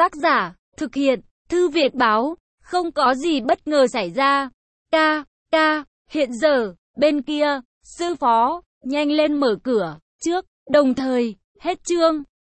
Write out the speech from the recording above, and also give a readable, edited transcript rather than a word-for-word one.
Tác giả, thực hiện, Thư viện báo, không có gì bất ngờ xảy ra. Hiện giờ, bên kia, sư phó, nhanh lên mở cửa, trước, đồng thời, hết chương.